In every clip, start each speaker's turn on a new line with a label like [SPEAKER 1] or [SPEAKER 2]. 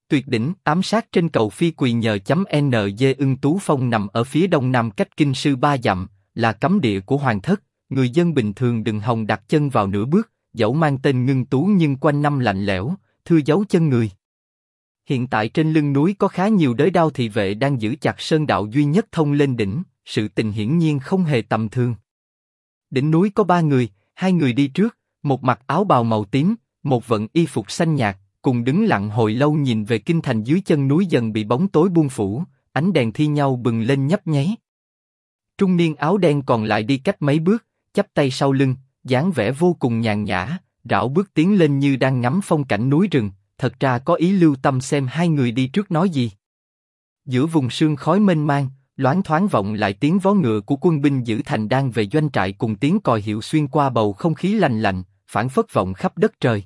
[SPEAKER 1] Tuyệt đỉnh ám sát trên cầu Phi Quỳ nhờ.NG Ưng Tú Phong nằm ở phía đông nam cách kinh sư 3 dặm, là cấm địa của hoàng thất, người dân bình thường đừng hòng đặt chân vào nửa bước, dẫu mang tên Ngưng Tú nhưng quanh năm lạnh lẽo, thưa dấu chân người. Hiện tại trên lưng núi có khá nhiều đới đao thị vệ đang giữ chặt sơn đạo duy nhất thông lên đỉnh, sự tình hiển nhiên không hề tầm thường. Đỉnh núi có 3 người, 2 người đi trước, một mặc áo bào màu tím, một vận y phục xanh nhạt, cùng đứng lặng hồi lâu nhìn về kinh thành dưới chân núi dần bị bóng tối buông phủ, ánh đèn thi nhau bừng lên nhấp nháy. Trung niên áo đen còn lại đi cách mấy bước, chắp tay sau lưng, dáng vẻ vô cùng nhàn nhã, rảo bước tiến lên như đang ngắm phong cảnh núi rừng, thật ra có ý lưu tâm xem 2 người đi trước nói gì. Giữa vùng sương khói mênh mang, loáng thoáng vọng lại tiếng vó ngựa của quân binh giữ thành đang về doanh trại cùng tiếng còi hiệu xuyên qua bầu không khí lành lạnh, phảng phất vọng khắp đất trời.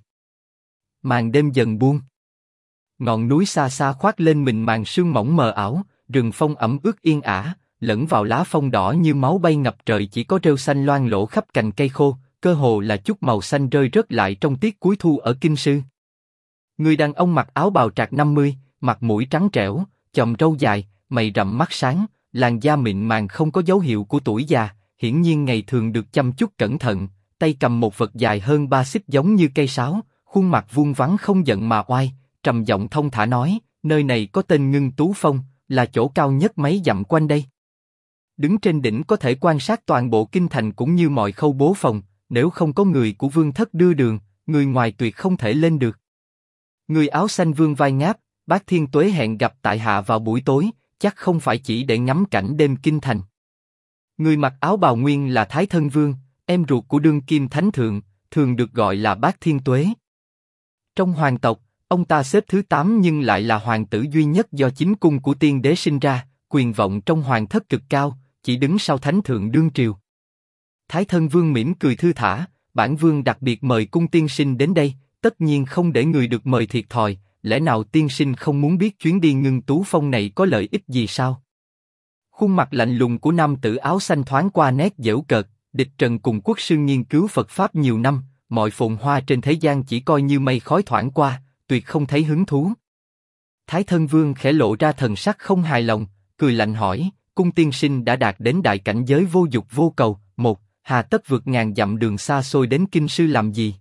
[SPEAKER 1] Màn đêm dần buông. Ngọn núi xa xa khoác lên mình màn sương mỏng mờ ảo, rừng phong ẩm ướt yên ả, lẫn vào lá phong đỏ như máu bay ngập trời, chỉ có rêu xanh loang lổ khắp cành cây khô, cơ hồ là chút màu xanh rơi rớt lại trong tiết cuối thu ở kinh sư. Người đàn ông mặc áo bào trạc 50, mặt mũi trắng trẻo, chòm râu dài, mày rậm mắt sáng, làn da mịn màng không có dấu hiệu của tuổi già, hiển nhiên ngày thường được chăm chút cẩn thận, tay cầm một vật dài hơn 3 xích giống như cây sáo, khuôn mặt vuông vắn không giận mà oai, trầm giọng thông thả nói, nơi này có tên Ngưng Tú Phong, là chỗ cao nhất mấy dặm quanh đây. Đứng trên đỉnh có thể quan sát toàn bộ kinh thành cũng như mọi khâu bố phòng, nếu không có người của vương thất đưa đường, người ngoài tuyệt không thể lên được. Người áo xanh vương vai ngáp, Bác Thiên Tuế hẹn gặp tại hạ vào buổi tối, chắc không phải chỉ để ngắm cảnh đêm kinh thành. Người mặc áo bào nguyên là Thái Thân Vương, em ruột của đương kim thánh thượng, thường được gọi là Bác Thiên Tuế. Trong hoàng tộc, ông ta xếp thứ 8 nhưng lại là hoàng tử duy nhất do chính cung của tiên đế sinh ra, quyền vọng trong hoàng thất cực cao, chỉ đứng sau thánh thượng đương triều. Thái Thân Vương mỉm cười thư thả, bản vương đặc biệt mời cung tiên sinh đến đây, tất nhiên không để người được mời thiệt thòi, lẽ nào tiên sinh không muốn biết chuyến đi Ngưng Tú Phong này có lợi ích gì sao? Khuôn mặt lạnh lùng của nam tử áo xanh thoáng qua nét giễu cợt, địch trần cùng quốc sư nghiên cứu Phật Pháp nhiều năm, mọi phồn hoa trên thế gian chỉ coi như mây khói thoảng qua, tuyệt không thấy hứng thú. Thái Thân Vương khẽ lộ ra thần sắc không hài lòng, cười lạnh hỏi, cung tiên sinh đã đạt đến đại cảnh giới vô dục vô cầu, một, hà tất vượt ngàn dặm đường xa xôi đến kinh sư làm gì?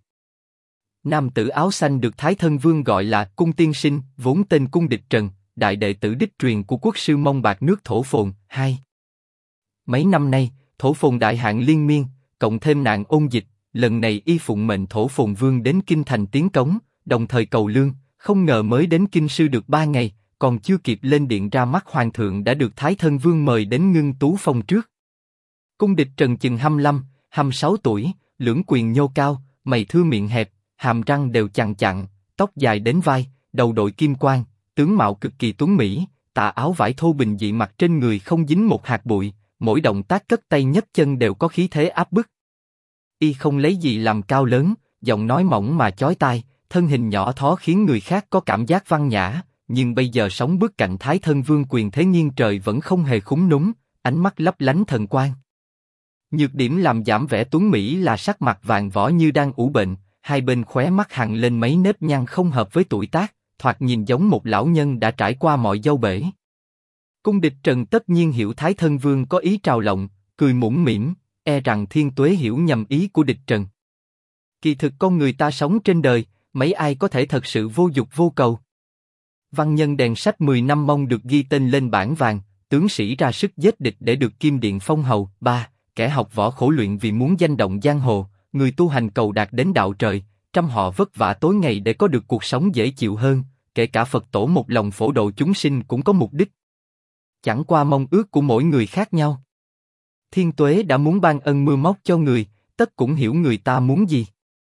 [SPEAKER 1] Nam tử áo xanh được Thái Thân Vương gọi là cung tiên sinh, vốn tên cung địch trần, đại đệ tử đích truyền của quốc sư Mông Bạc nước Thổ Phồn. 2. Mấy năm nay, Thổ Phồn đại hạn liên miên, cộng thêm nạn ôn dịch, lần này y phụng mệnh Thổ Phồn Vương đến kinh thành tiến cống, đồng thời cầu lương, không ngờ mới đến kinh sư được 3 ngày, còn chưa kịp lên điện ra mắt hoàng thượng đã được Thái Thân Vương mời đến Ngưng Tú Phong trước. Cung địch trần chừng 25, 26 tuổi, lưỡng quyền nhô cao, mày thưa miệng hẹp, hàm răng đều chằng chặn, tóc dài đến vai, đầu đội kim quan, tướng mạo cực kỳ tuấn mỹ, tà áo vải thô bình dị mặc trên người không dính một hạt bụi, mỗi động tác cất tay nhấc chân đều có khí thế áp bức. Y không lấy gì làm cao lớn, giọng nói mỏng mà chói tai, thân hình nhỏ thó khiến người khác có cảm giác văn nhã, nhưng bây giờ sống bước cạnh Thái Thân Vương quyền thế nghiêng trời vẫn không hề khúng núm, ánh mắt lấp lánh thần quang. Nhược điểm làm giảm vẻ tuấn mỹ là sắc mặt vàng võ như đang ủ bệnh, hai bên khóe mắt hằn lên mấy nếp nhăn không hợp với tuổi tác, thoạt nhìn giống một lão nhân đã trải qua mọi dâu bể. Cung địch trần tất nhiên hiểu Thái Thân Vương có ý trào lộng, cười mũm mỉm, e rằng Thiên Tuế hiểu nhầm ý của địch trần. Kỳ thực con người ta sống trên đời, mấy ai có thể thật sự vô dục vô cầu. Văn nhân đèn sách 10 năm mong được ghi tên lên bảng vàng, tướng sĩ ra sức giết địch để được kim điện phong hầu. 3. Kẻ học võ khổ luyện vì muốn danh động giang hồ, người tu hành cầu đạt đến đạo trời, trăm họ vất vả tối ngày để có được cuộc sống dễ chịu hơn, kể cả Phật tổ một lòng phổ độ chúng sinh cũng có mục đích. Chẳng qua mong ước của mỗi người khác nhau. Thiên Tuế đã muốn ban ân mưa móc cho người, tất cũng hiểu người ta muốn gì.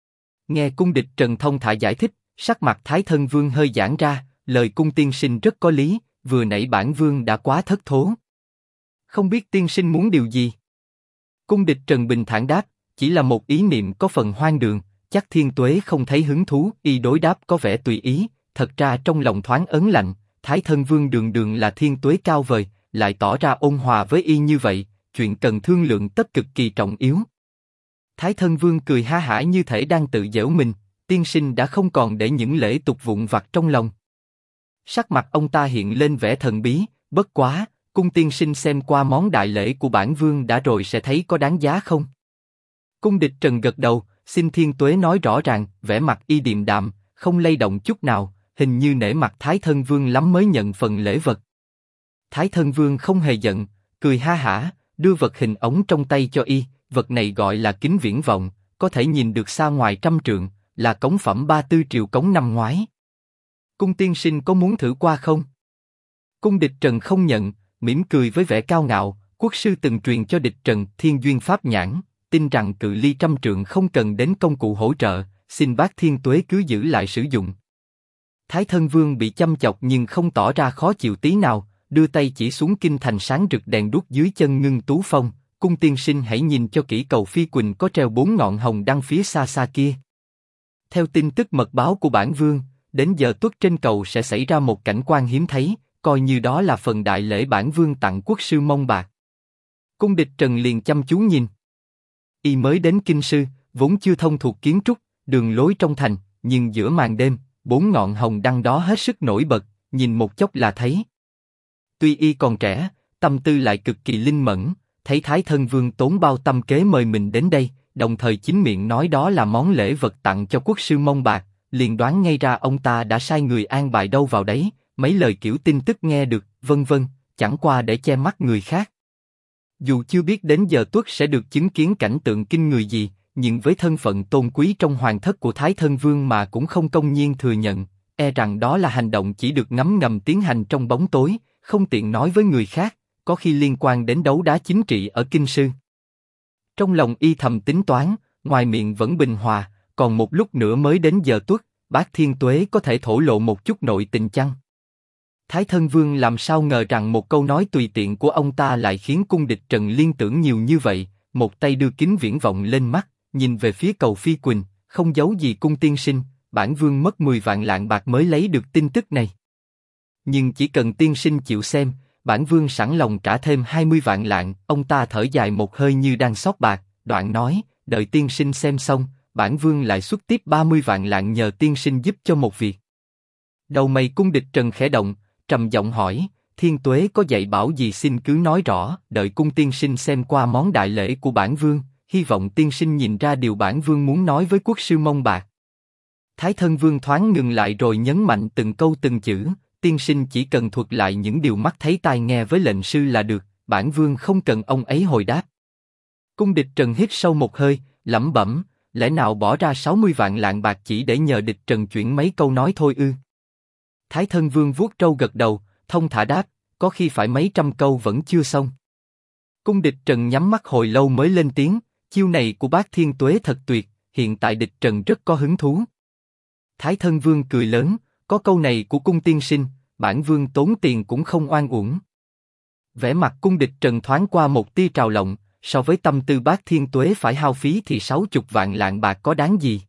[SPEAKER 1] Nghe cung địch trần thông thả giải thích, sắc mặt Thái Thân Vương hơi giãn ra, lời cung tiên sinh rất có lý, vừa nãy bản vương đã quá thất thố. Không biết tiên sinh muốn điều gì? Cung địch trần bình thản đáp, chỉ là một ý niệm có phần hoang đường, chắc Thiên Tuế không thấy hứng thú. Y đối đáp có vẻ tùy ý, thật ra trong lòng thoáng ớn lạnh. Thái Thân Vương đường đường là Thiên Tuế cao vời, lại tỏ ra ôn hòa với y như vậy, chuyện cần thương lượng tất cực kỳ trọng yếu. Thái Thân Vương cười ha hả như thể đang tự giễu mình, tiên sinh đã không còn để những lễ tục vụn vặt trong lòng. Sắc mặt ông ta hiện lên vẻ thần bí, bất quá, cung tiên sinh xem qua món đại lễ của bản vương đã rồi sẽ thấy có đáng giá không? Cung Địch Trần gật đầu, xin Thiên Tuế nói rõ ràng, vẻ mặt y điềm đạm, không lay động chút nào, hình như nể mặt Thái Thân Vương lắm mới nhận phần lễ vật. Thái Thân Vương không hề giận, cười ha hả, đưa vật hình ống trong tay cho y, vật này gọi là kính viễn vọng, có thể nhìn được xa ngoài 100 trượng, là cống phẩm 34 triệu cống năm ngoái. Cung tiên sinh có muốn thử qua không? Cung Địch Trần không nhận, mỉm cười với vẻ cao ngạo, quốc sư từng truyền cho Địch Trần Thiên Duyên Pháp Nhãn, tin rằng cự ly 100 trượng không cần đến công cụ hỗ trợ, xin bác Thiên Tuế cứ giữ lại sử dụng. Thái Thân Vương bị chăm chọc nhưng không tỏ ra khó chịu tí nào, đưa tay chỉ xuống kinh thành sáng rực đèn đuốc dưới chân Ngưng Tú Phong, cung tiên sinh hãy nhìn cho kỹ cầu Phi Quỳnh có treo 4 ngọn hồng đăng phía xa xa kia. Theo tin tức mật báo của bản vương, đến giờ tuất trên cầu sẽ xảy ra một cảnh quan hiếm thấy, coi như đó là phần đại lễ bản vương tặng quốc sư Mông Bạc. Cung Địch Trần liền chăm chú nhìn. Y mới đến kinh sư, vốn chưa thông thuộc kiến trúc, đường lối trong thành, nhưng giữa màn đêm, 4 ngọn hồng đăng đó hết sức nổi bật, nhìn một chốc là thấy. Tuy y còn trẻ, tâm tư lại cực kỳ linh mẫn, thấy Thái Thân Vương tốn bao tâm kế mời mình đến đây, đồng thời chính miệng nói đó là món lễ vật tặng cho quốc sư Mông Bạc, liền đoán ngay ra ông ta đã sai người an bài đâu vào đấy, mấy lời kiểu tin tức nghe được, vân vân, chẳng qua để che mắt người khác. Dù chưa biết đến giờ tuất sẽ được chứng kiến cảnh tượng kinh người gì, nhưng với thân phận tôn quý trong hoàng thất của Thái Thân Vương mà cũng không công nhiên thừa nhận, e rằng đó là hành động chỉ được ngấm ngầm tiến hành trong bóng tối, không tiện nói với người khác, có khi liên quan đến đấu đá chính trị ở kinh sư. Trong lòng y thầm tính toán, ngoài miệng vẫn bình hòa, còn một lúc nữa mới đến giờ tuất, bác Thiên Tuế có thể thổ lộ một chút nội tình chăng? Thái Thân Vương làm sao ngờ rằng một câu nói tùy tiện của ông ta lại khiến cung Địch Trần liên tưởng nhiều như vậy, một tay đưa kính viễn vọng lên mắt, nhìn về phía cầu Phi Quỳnh, không giấu gì cung tiên sinh, bản vương mất 10 vạn lạng bạc mới lấy được tin tức này. Nhưng chỉ cần tiên sinh chịu xem, bản vương sẵn lòng trả thêm 20 vạn lạng. Ông ta thở dài một hơi như đang xót bạc, đoạn nói, đợi tiên sinh xem xong, bản vương lại xuất tiếp 30 vạn lạng nhờ tiên sinh giúp cho một việc. Đầu mày cung Địch Trần khẽ động, trầm giọng hỏi, Thiên Tuế có dạy bảo gì xin cứ nói rõ. Đợi cung tiên sinh xem qua món đại lễ của bản vương, hy vọng tiên sinh nhìn ra điều bản vương muốn nói với quốc sư Mông Bạc. Thái Thân Vương thoáng ngừng lại rồi nhấn mạnh từng câu từng chữ, tiên sinh chỉ cần thuật lại những điều mắt thấy tai nghe với lệnh sư là được, bản vương không cần ông ấy hồi đáp. Cung Địch Trần hít sâu một hơi, lẩm bẩm, lẽ nào bỏ ra 60 vạn lạng bạc chỉ để nhờ Địch Trần chuyển mấy câu nói thôi ư? Thái Thân Vương vuốt râu gật đầu, thông thả đáp, có khi phải mấy trăm câu vẫn chưa xong. Cung Địch Trần nhắm mắt hồi lâu mới lên tiếng, chiêu này của bác Thiên Tuế thật tuyệt, hiện tại Địch Trần rất có hứng thú. Thái Thân Vương cười lớn, có câu này của cung tiên sinh, bản vương tốn tiền cũng không oan uổng. Vẻ mặt cung Địch Trần thoáng qua một tia trào lộng, so với tâm tư bác Thiên Tuế phải hao phí thì 60 vạn lạng bạc có đáng gì.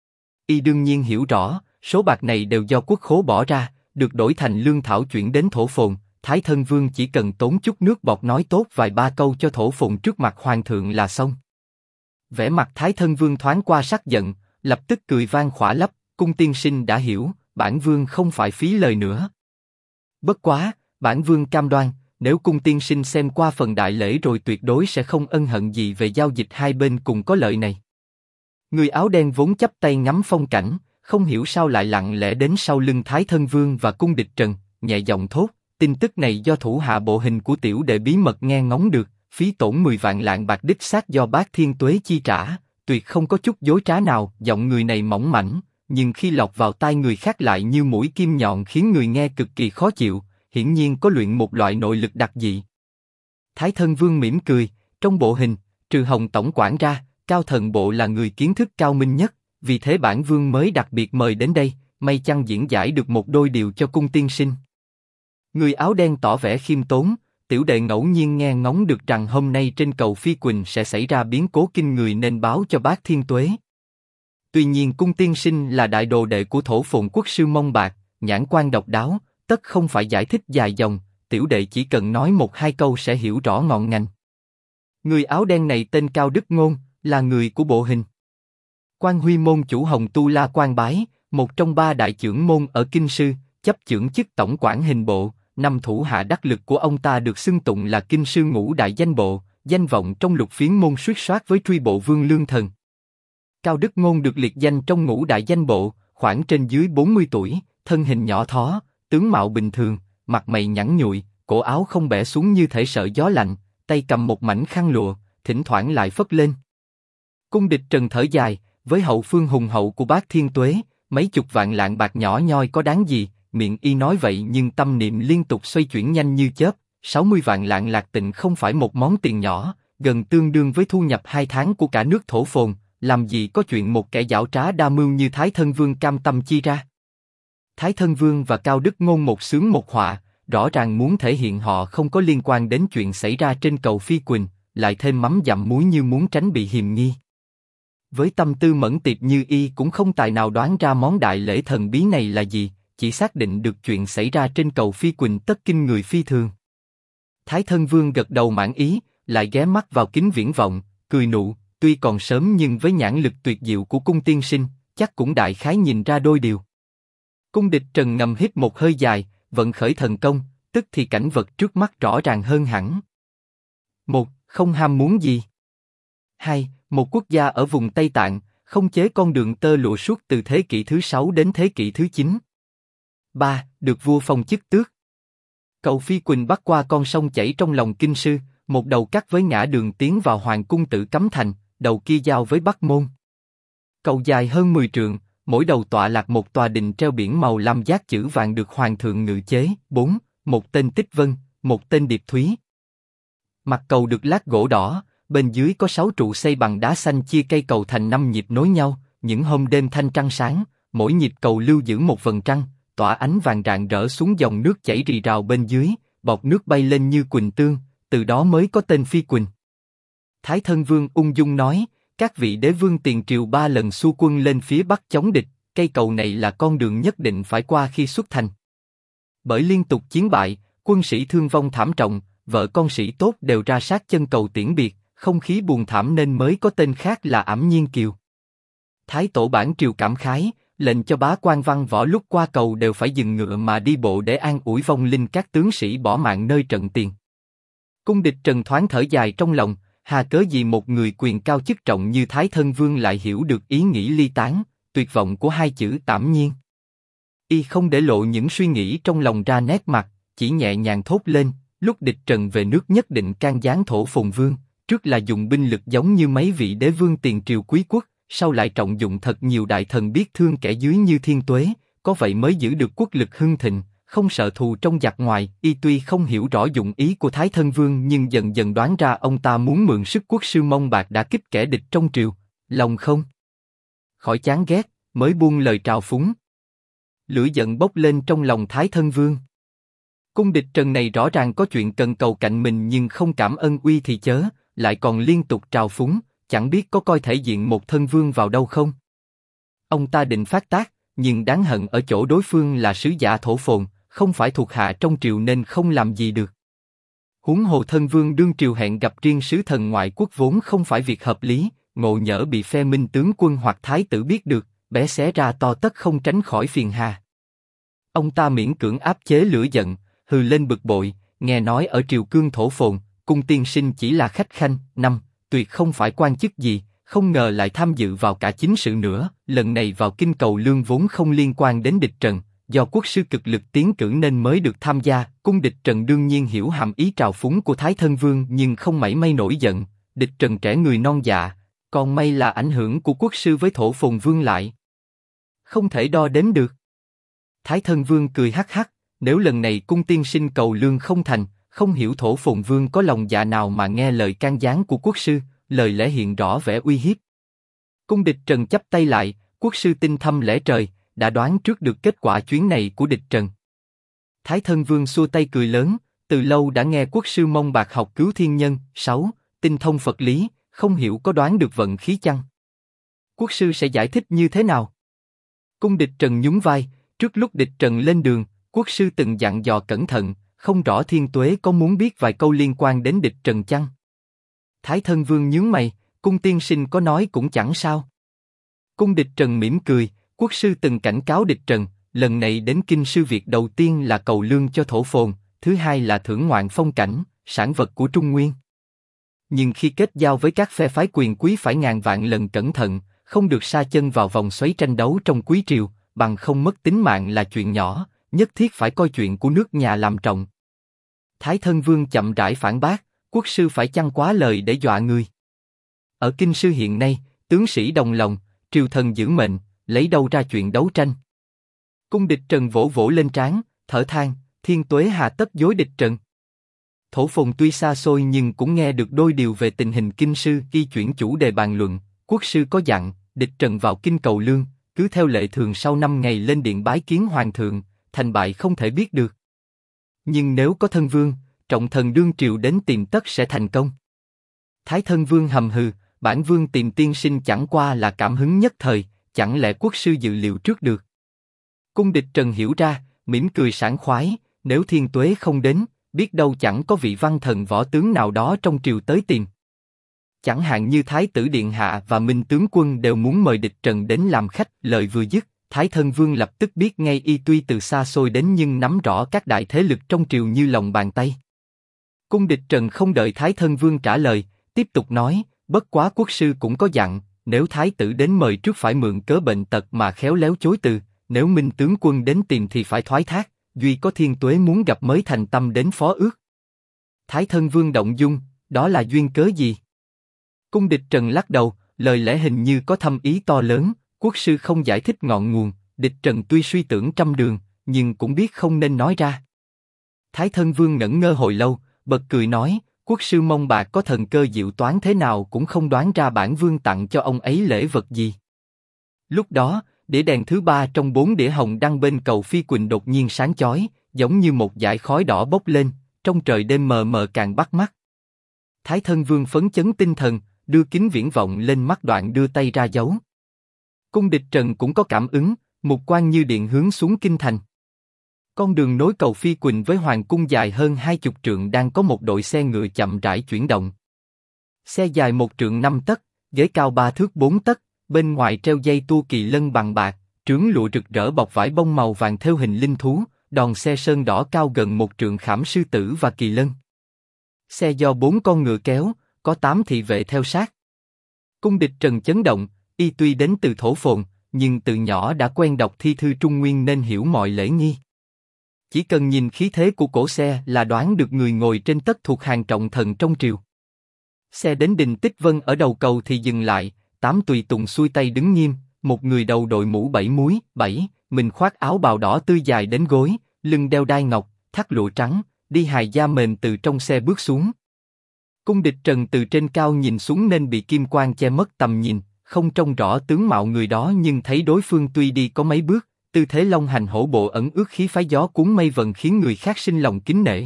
[SPEAKER 1] Y đương nhiên hiểu rõ, số bạc này đều do quốc khố bỏ ra, được đổi thành lương thảo chuyển đến thổ phồn. Thái Thân Vương chỉ cần tốn chút nước bọt nói tốt vài ba câu cho thổ phồn trước mặt hoàng thượng là xong. Vẻ mặt Thái Thân Vương thoáng qua sắc giận, lập tức cười vang khỏa lấp, cung tiên sinh đã hiểu, bản vương không phải phí lời nữa. Bất quá, bản vương cam đoan, nếu cung tiên sinh xem qua phần đại lễ rồi tuyệt đối sẽ không ân hận gì về giao dịch hai bên cùng có lợi này. Người áo đen vốn chắp tay ngắm phong cảnh, không hiểu sao lại lặng lẽ đến sau lưng Thái Thân Vương và cung Địch Trần, nhẹ giọng thốt, tin tức này do thủ hạ bộ hình của tiểu đệ bí mật nghe ngóng được, phí tổn 10 vạn lạng bạc đích xác do bác Thiên Tuế chi trả, tuyệt không có chút dối trá nào. Giọng người này mỏng mảnh, nhưng khi lọt vào tai người khác lại như mũi kim nhọn khiến người nghe cực kỳ khó chịu, hiển nhiên có luyện một loại nội lực đặc dị. Thái Thân Vương mỉm cười, trong bộ hình, trừ Hồng tổng quản ra, Cao Thần Bộ là người kiến thức cao minh nhất, vì thế bản vương mới đặc biệt mời đến đây, may chăng diễn giải được một đôi điều cho cung tiên sinh. Người áo đen tỏ vẻ khiêm tốn, tiểu đệ ngẫu nhiên nghe ngóng được rằng hôm nay trên cầu Phi Quỳnh sẽ xảy ra biến cố kinh người nên báo cho bác Thiên Tuế. Tuy nhiên cung tiên sinh là đại đồ đệ của thổ phồn quốc sư Mông Bạc, nhãn quan độc đáo, tất không phải giải thích dài dòng, tiểu đệ chỉ cần nói một hai câu sẽ hiểu rõ ngọn ngành. Người áo đen này tên Cao Đức Ngôn, là người của bộ hình. Quan Huy môn chủ Hồng Tu La Quan Bái, một trong 3 đại chưởng môn ở kinh sư, chấp chưởng chức tổng quản hình bộ. Năm thủ hạ đắc lực của ông ta được xưng tụng là kinh sư ngũ đại danh bộ, danh vọng trong lục phiến môn suýt soát với truy bộ vương Lương Thần. Cao Đức Ngôn được liệt danh trong ngũ đại danh bộ, khoảng trên dưới 40 tuổi, thân hình nhỏ thó, tướng mạo bình thường, mặt mày nhẵn nhụi, cổ áo không bẻ xuống như thể sợ gió lạnh, tay cầm một mảnh khăn lụa, thỉnh thoảng lại phất lên. Cung Địch Trần thở dài, với hậu phương hùng hậu của Bác Thiên Tuế, mấy chục vạn lạng bạc nhỏ nhoi có đáng gì, miệng y nói vậy nhưng tâm niệm liên tục xoay chuyển nhanh như chớp. 60 vạn lạng lạc tịnh không phải một món tiền nhỏ, gần tương đương với thu nhập 2 tháng của cả nước thổ phồn, làm gì có chuyện một kẻ giảo trá đa mưu như Thái Thân Vương cam tâm chi ra. Thái Thân Vương và Cao Đức Ngôn một xướng một họa, rõ ràng muốn thể hiện họ không có liên quan đến chuyện xảy ra trên cầu Phi Quỳnh, lại thêm mắm dặm muối như muốn tránh bị hiềm nghi. Với tâm tư mẫn tiệp như y cũng không tài nào đoán ra món đại lễ thần bí này là gì, chỉ xác định được chuyện xảy ra trên cầu Phi Quỳnh tất kinh người phi thường. Thái Thân Vương gật đầu mãn ý, lại ghé mắt vào kính viễn vọng, cười nụ, tuy còn sớm nhưng với nhãn lực tuyệt diệu của cung tiên sinh, chắc cũng đại khái nhìn ra đôi điều. Cung Địch Trần ngầm hít một hơi dài, vận khởi thần công, tức thì cảnh vật trước mắt rõ ràng hơn hẳn. 1. Không ham muốn gì. 2. Một quốc gia ở vùng Tây Tạng, không chế con đường tơ lụa suốt từ thế kỷ thứ 6 đến thế kỷ thứ 9. 3. Được vua phong chức tước. Cầu Phi Quỳnh bắc qua con sông chảy trong lòng kinh sư, một đầu cắt với ngã đường tiến vào hoàng cung Tử Cấm Thành, đầu kia giao với Bắc Môn. Cầu dài hơn 10 trượng, mỗi đầu tọa lạc một tòa đình treo biển màu lam giác chữ vàng được hoàng thượng ngự chế. 4. Một tên Tích Vân, một tên Điệp Thúy. Mặt cầu được lát gỗ đỏ, bên dưới có 6 trụ xây bằng đá xanh chia cây cầu thành 5 nhịp nối nhau. Những hôm đêm thanh trăng sáng, mỗi nhịp cầu lưu giữ một vầng trăng, tỏa ánh vàng rạng rỡ xuống dòng nước chảy rì rào bên dưới, bọt nước bay lên như quỳnh tương, từ đó mới có tên Phi Quỳnh. Thái Thân Vương ung dung nói, các vị đế vương tiền triều 3 lần xu quân lên phía bắc chống địch, cây cầu này là con đường nhất định phải qua khi xuất thành. Bởi liên tục chiến bại, quân sĩ thương vong thảm trọng, vợ con sĩ tốt đều ra sát chân cầu tiễn biệt, không khí buồn thảm nên mới có tên khác là Ảm Nhiên Kiều. Thái tổ bản triều cảm khái, lệnh cho bá quan văn võ lúc qua cầu đều phải dừng ngựa mà đi bộ để an ủi vong linh các tướng sĩ bỏ mạng nơi trận tiền. Cung Địch Trần thoáng thở dài trong lòng, hà cớ gì một người quyền cao chức trọng như Thái Thân Vương lại hiểu được ý nghĩ ly tán, tuyệt vọng của hai chữ Tảm Nhiên. Y không để lộ những suy nghĩ trong lòng ra nét mặt, chỉ nhẹ nhàng thốt lên, lúc Địch Trần về nước nhất định can gián thổ phồn vương, trước là dùng binh lực giống như mấy vị đế vương tiền triều quý quốc, sau lại trọng dụng thật nhiều đại thần biết thương kẻ dưới như Thiên Tuế, có vậy mới giữ được quốc lực hưng thịnh, không sợ thù trong giặc ngoài. Y tuy không hiểu rõ dụng ý của Thái Thân Vương nhưng dần dần đoán ra ông ta muốn mượn sức quốc sư Mông Bạc đã kích kẻ địch trong triều, lòng không khỏi chán ghét, mới buông lời trào phúng. Lửa giận bốc lên trong lòng Thái Thân Vương. Cung Địch Trần này rõ ràng có chuyện cần cầu cạnh mình nhưng không cảm ơn uy thì chớ, lại còn liên tục trào phúng, chẳng biết có coi thể diện một thân vương vào đâu không. Ông ta định phát tác, nhưng đáng hận ở chỗ đối phương là sứ giả thổ phồn, không phải thuộc hạ trong triều nên không làm gì được. Huống hồ thân vương đương triều hẹn gặp riêng sứ thần ngoại quốc vốn không phải việc hợp lý, ngộ nhỡ bị phe minh tướng quân hoặc thái tử biết được, bé xé ra to tất không tránh khỏi phiền hà. Ông ta miễn cưỡng áp chế lửa giận, hừ lên bực bội, nghe nói ở triều cương thổ phồn, cung tiên sinh chỉ là khách khanh, tuyệt không phải quan chức gì, không ngờ lại tham dự vào cả chính sự nữa. Lần này vào kinh cầu lương vốn không liên quan đến Địch Trần, do quốc sư cực lực tiến cử nên mới được tham gia. Cung Địch Trần đương nhiên hiểu hàm ý trào phúng của Thái Thân Vương nhưng không mảy may nổi giận. Địch Trần trẻ người non dạ, còn may là ảnh hưởng của quốc sư với thổ phồn vương lại không thể đo đếm được. Thái Thân Vương cười hắc hắc, nếu lần này cung tiên sinh cầu lương không thành, không hiểu thổ phồn vương có lòng dạ nào mà nghe lời can gián của quốc sư, lời lẽ hiện rõ vẻ uy hiếp. Cung Địch Trần chắp tay lại, quốc sư tinh thâm lẽ trời, đã đoán trước được kết quả chuyến này của Địch Trần. Thái Thân Vương xua tay cười lớn, từ lâu đã nghe quốc sư Mông Bạc học cứu thiên nhân. 6. Tinh thông Phật lý, không hiểu có đoán được vận khí chăng? Quốc sư sẽ giải thích như thế nào? Cung Địch Trần nhún vai, trước lúc Địch Trần lên đường, quốc sư từng dặn dò cẩn thận, không rõ Thiên Tuế có muốn biết vài câu liên quan đến Địch Trần chăng? Thái Thân Vương nhướng mày, cung tiên sinh có nói cũng chẳng sao. Cung Địch Trần mỉm cười, quốc sư từng cảnh cáo Địch Trần, lần này đến kinh sư việc đầu tiên là cầu lương cho thổ phồn, thứ hai là thưởng ngoạn phong cảnh, sản vật của Trung Nguyên. Nhưng khi kết giao với các phe phái quyền quý phải ngàn vạn lần cẩn thận, không được sa chân vào vòng xoáy tranh đấu trong quý triều, bằng không mất tính mạng là chuyện nhỏ, nhất thiết phải coi chuyện của nước nhà làm trọng. Thái Thân Vương chậm rãi phản bác, quốc sư phải chăng quá lời để dọa người. Ở kinh sư hiện nay, tướng sĩ đồng lòng, triều thần giữ mệnh, lấy đâu ra chuyện đấu tranh. Cung Địch Trần vỗ vỗ lên trán, thở than, Thiên Tuế hà tất dối Địch Trần. Thổ Phồn tuy xa xôi nhưng cũng nghe được đôi điều về tình hình kinh sư, y chuyển chủ đề bàn luận. Quốc sư có dặn, Địch Trần vào kinh cầu lương, cứ theo lệ thường sau 5 ngày lên điện bái kiến hoàng thượng, thành bại không thể biết được. Nhưng nếu có thân vương, trọng thần đương triều đến tìm tất sẽ thành công. Thái Thân Vương hầm hừ, bản vương tìm tiên sinh chẳng qua là cảm hứng nhất thời, chẳng lẽ quốc sư dự liệu trước được. Cung Địch Trần hiểu ra, mỉm cười sảng khoái, nếu Thiên Tuế không đến, biết đâu chẳng có vị văn thần võ tướng nào đó trong triều tới tìm. Chẳng hạn như Thái tử Điện Hạ và Minh tướng quân đều muốn mời Địch Trần đến làm khách. Lời vừa dứt, Thái Thân Vương lập tức biết ngay y tuy từ xa xôi đến nhưng nắm rõ các đại thế lực trong triều như lòng bàn tay. Cung Địch Trần không đợi Thái Thân Vương trả lời, tiếp tục nói, bất quá quốc sư cũng có dặn, nếu Thái tử đến mời trước phải mượn cớ bệnh tật mà khéo léo chối từ, nếu Minh tướng quân đến tìm thì phải thoái thác, duy có Thiên Tuế muốn gặp mới thành tâm đến phó ước. Thái Thân Vương động dung, đó là duyên cớ gì? Cung Địch Trần lắc đầu, lời lẽ hình như có thâm ý to lớn, quốc sư không giải thích ngọn nguồn, Địch Trần tuy suy tưởng trăm đường, nhưng cũng biết không nên nói ra. Thái Thân Vương ngẩn ngơ hồi lâu, bật cười nói, quốc sư mông bạc có thần cơ diệu toán thế nào cũng không đoán ra bản vương tặng cho ông ấy lễ vật gì. Lúc đó, đĩa đèn thứ 3 trong 4 đĩa hồng đăng bên cầu Phi Quỳnh đột nhiên sáng chói, giống như một dải khói đỏ bốc lên, trong trời đêm mờ mờ càng bắt mắt. Thái Thân Vương phấn chấn tinh thần, đưa kính viễn vọng lên mắt đoạn đưa tay ra giấu. Cung Địch Trần cũng có cảm ứng, mục quang như điện hướng xuống kinh thành. Con đường nối cầu Phi Quỳnh với hoàng cung dài hơn 20 trượng đang có một đội xe ngựa chậm rãi chuyển động. Xe dài 1 trượng 5 tấc, ghế cao 3 thước 4 tấc, bên ngoài treo dây tua kỳ lân bằng bạc, trướng lụa rực rỡ bọc vải bông màu vàng thêu hình linh thú, đòn xe sơn đỏ cao gần 1 trượng khảm sư tử và kỳ lân. Xe do 4 con ngựa kéo, có 8 thị vệ theo sát. Cung Địch Trần chấn động, y tuy đến từ Thổ Phồn, nhưng từ nhỏ đã quen đọc thi thư Trung Nguyên nên hiểu mọi lễ nghi. Chỉ cần nhìn khí thế của cổ xe là đoán được người ngồi trên tất thuộc hàng trọng thần trong triều. Xe đến đình Tích Vân ở đầu cầu thì dừng lại, 8 tùy tùng xuôi tay đứng nghiêm, một người đầu đội mũ 7 múi, mình khoác áo bào đỏ tươi dài đến gối, lưng đeo đai ngọc, thắt lụa trắng, đi hài da mềm từ trong xe bước xuống. Cung Địch Trần từ trên cao nhìn xuống nên bị kim quang che mất tầm nhìn, không trông rõ tướng mạo người đó nhưng thấy đối phương tuy đi có mấy bước, tư thế long hành hổ bộ ẩn ước khí phái gió cuốn mây vần khiến người khác sinh lòng kính nể.